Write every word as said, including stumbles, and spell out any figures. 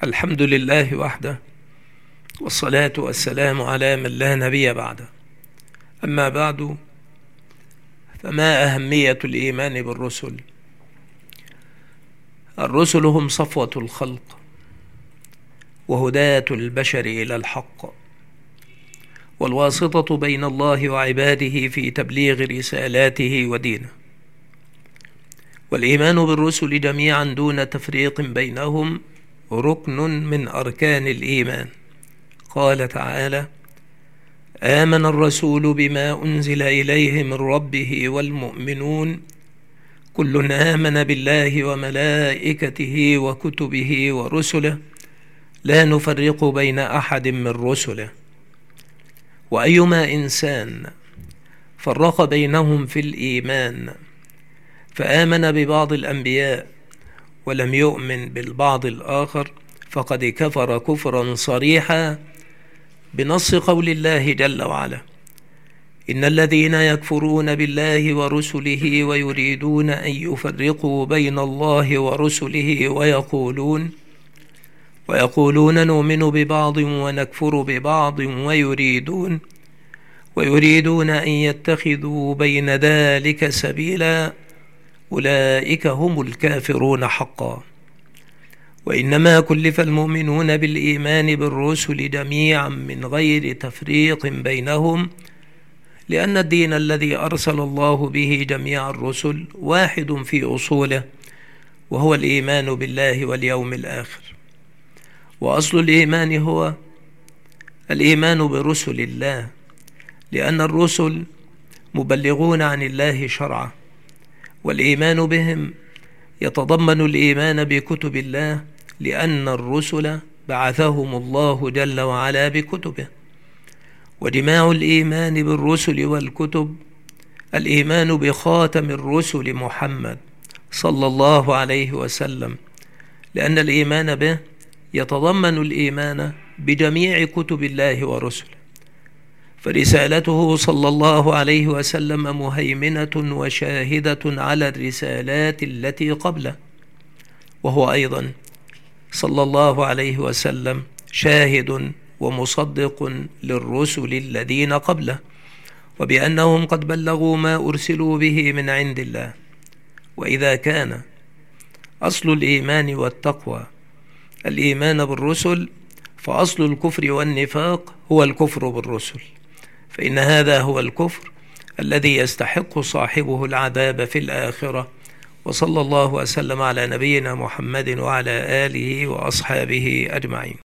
الحمد لله وحده، والصلاة والسلام على من لا نبي بعده. أما بعد، فما أهمية الإيمان بالرسل؟ الرسل هم صفوة الخلق وهداة البشر إلى الحق، والواسطة بين الله وعباده في تبليغ رسالاته ودينه. والإيمان بالرسل جميعا دون تفريق بينهم ركن من أركان الإيمان. قال تعالى: آمن الرسول بما أنزل إليه من ربه والمؤمنون كل آمن بالله وملائكته وكتبه ورسله لا نفرق بين أحد من رسله. وأيما إنسان فرق بينهم في الإيمان فآمن ببعض الأنبياء ولم يؤمن بالبعض الآخر فقد كفر كفرا صريحا بنص قول الله جل وعلا: إن الذين يكفرون بالله ورسله ويريدون أن يفرقوا بين الله ورسله ويقولون ويقولون نؤمن ببعض ونكفر ببعض ويريدون ويريدون أن يتخذوا بين ذلك سبيلا أولئك هم الكافرون حقا. وإنما كلف المؤمنون بالإيمان بالرسل جميعا من غير تفريق بينهم، لأن الدين الذي أرسل الله به جميع الرسل واحد في أصوله، وهو الإيمان بالله واليوم الآخر. وأصل الإيمان هو الإيمان برسل الله، لأن الرسل مبلغون عن الله شرعه، والإيمان بهم يتضمن الإيمان بكتب الله، لأن الرسل بعثهم الله جل وعلا بكتبه. وجماع الإيمان بالرسل والكتب الإيمان بخاتم الرسل محمد صلى الله عليه وسلم، لأن الإيمان به يتضمن الإيمان بجميع كتب الله ورسله، فرسالته صلى الله عليه وسلم مهيمنة وشاهدة على الرسالات التي قبله، وهو أيضا صلى الله عليه وسلم شاهد ومصدق للرسل الذين قبله، وبأنهم قد بلغوا ما أرسلوا به من عند الله. وإذا كان أصل الإيمان والتقوى الإيمان بالرسل، فأصل الكفر والنفاق هو الكفر بالرسل، فإن هذا هو الكفر الذي يستحق صاحبه العذاب في الآخرة. وصلى الله وسلم على نبينا محمد وعلى آله وأصحابه أجمعين.